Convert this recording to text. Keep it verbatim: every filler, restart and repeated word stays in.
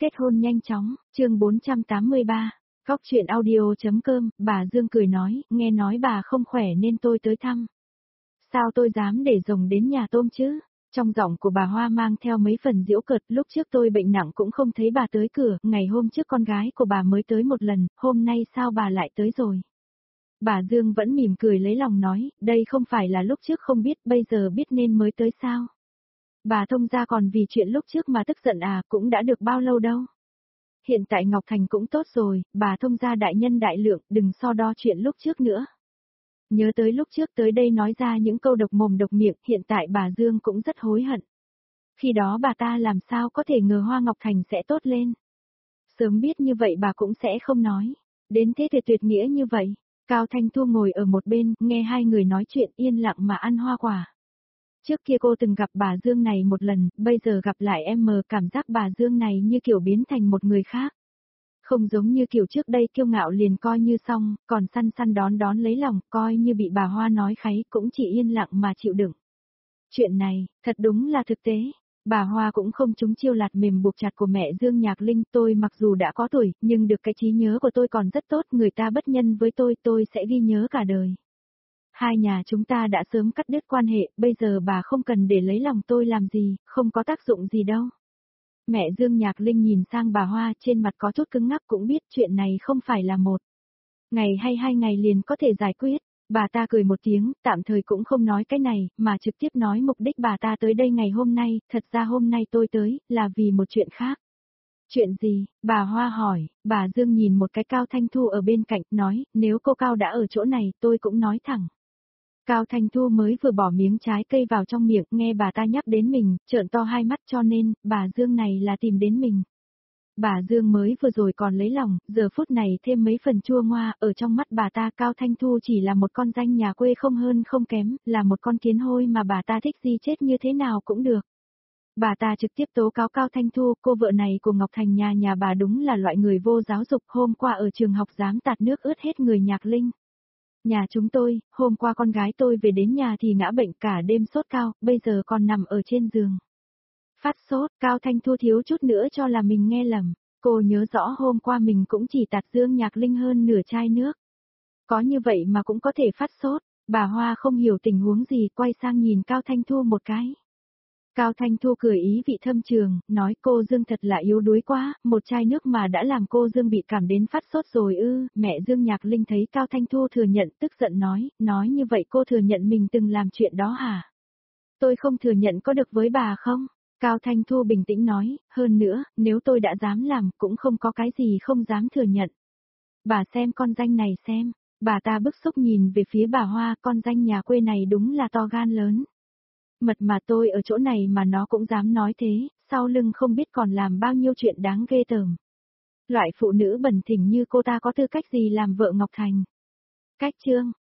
kết hôn nhanh chóng, chương bốn trăm tám mươi ba, Góc truyện audio.com, bà Dương cười nói, nghe nói bà không khỏe nên tôi tới thăm. Sao tôi dám để rồng đến nhà tôm chứ? Trong giọng của bà Hoa mang theo mấy phần giễu cợt, lúc trước tôi bệnh nặng cũng không thấy bà tới cửa, ngày hôm trước con gái của bà mới tới một lần, hôm nay sao bà lại tới rồi? Bà Dương vẫn mỉm cười lấy lòng nói, đây không phải là lúc trước không biết, bây giờ biết nên mới tới sao? Bà thông gia còn vì chuyện lúc trước mà tức giận à, cũng đã được bao lâu đâu. Hiện tại Ngọc Thành cũng tốt rồi, bà thông gia đại nhân đại lượng, đừng so đo chuyện lúc trước nữa. Nhớ tới lúc trước tới đây nói ra những câu độc mồm độc miệng, hiện tại bà Dương cũng rất hối hận. Khi đó bà ta làm sao có thể ngờ Hoa Ngọc Thành sẽ tốt lên. Sớm biết như vậy bà cũng sẽ không nói. Đến thế thì tuyệt nghĩa như vậy. Cao Thanh Thu ngồi ở một bên, nghe hai người nói chuyện yên lặng mà ăn hoa quả. Trước kia cô từng gặp bà Dương này một lần, bây giờ gặp lại em mờ cảm giác bà Dương này như kiểu biến thành một người khác. Không giống như kiểu trước đây kiêu ngạo liền coi như xong, còn săn săn đón đón lấy lòng, coi như bị bà Hoa nói kháy cũng chỉ yên lặng mà chịu đựng. Chuyện này, thật đúng là thực tế. Bà Hoa cũng không trúng chiêu lạt mềm buộc chặt của mẹ Dương Nhạc Linh, tôi mặc dù đã có tuổi, nhưng được cái trí nhớ của tôi còn rất tốt, người ta bất nhân với tôi, tôi sẽ ghi nhớ cả đời. Hai nhà chúng ta đã sớm cắt đứt quan hệ, bây giờ bà không cần để lấy lòng tôi làm gì, không có tác dụng gì đâu. Mẹ Dương Nhạc Linh nhìn sang bà Hoa trên mặt có chút cứng ngắc cũng biết chuyện này không phải là một ngày hay hai ngày liền có thể giải quyết. Bà ta cười một tiếng, tạm thời cũng không nói cái này, mà trực tiếp nói mục đích bà ta tới đây ngày hôm nay, thật ra hôm nay tôi tới, là vì một chuyện khác. Chuyện gì? Bà Hoa hỏi, bà Dương nhìn một cái Cao Thanh Thu ở bên cạnh, nói, nếu cô Cao đã ở chỗ này, tôi cũng nói thẳng. Cao Thanh Thu mới vừa bỏ miếng trái cây vào trong miệng, nghe bà ta nhắc đến mình, trợn to hai mắt cho nên, bà Dương này là tìm đến mình. Bà Dương mới vừa rồi còn lấy lòng, giờ phút này thêm mấy phần chua ngoa, ở trong mắt bà ta Cao Thanh Thu chỉ là một con danh nhà quê không hơn không kém, là một con kiến hôi mà bà ta thích gì chết như thế nào cũng được. Bà ta trực tiếp tố cáo Cao Thanh Thu, cô vợ này của Ngọc Thành nhà nhà bà đúng là loại người vô giáo dục, hôm qua ở trường học dám tạt nước ướt hết người Nhạc Linh. Nhà chúng tôi, hôm qua con gái tôi về đến nhà thì ngã bệnh cả đêm sốt cao, bây giờ còn nằm ở trên giường. Phát sốt, Cao Thanh Thu thiếu chút nữa cho là mình nghe lầm. Cô nhớ rõ hôm qua mình cũng chỉ tạt Dương Nhạc Linh hơn nửa chai nước. Có như vậy mà cũng có thể phát sốt, bà Hoa không hiểu tình huống gì quay sang nhìn Cao Thanh Thu một cái. Cao Thanh Thu cười ý vị thâm trường, nói cô Dương thật là yếu đuối quá, một chai nước mà đã làm cô Dương bị cảm đến phát sốt rồi ư, mẹ Dương Nhạc Linh thấy Cao Thanh Thu thừa nhận tức giận nói, nói như vậy cô thừa nhận mình từng làm chuyện đó hả? Tôi không thừa nhận có được với bà không? Cao Thanh Thu bình tĩnh nói, hơn nữa, nếu tôi đã dám làm cũng không có cái gì không dám thừa nhận. Bà xem con danh này xem, bà ta bức xúc nhìn về phía bà Hoa, con danh nhà quê này đúng là to gan lớn. Mật mà tôi ở chỗ này mà nó cũng dám nói thế, sau lưng không biết còn làm bao nhiêu chuyện đáng ghê tởm. Loại phụ nữ bẩn thỉu như cô ta có tư cách gì làm vợ Ngọc Thành? Cách chương,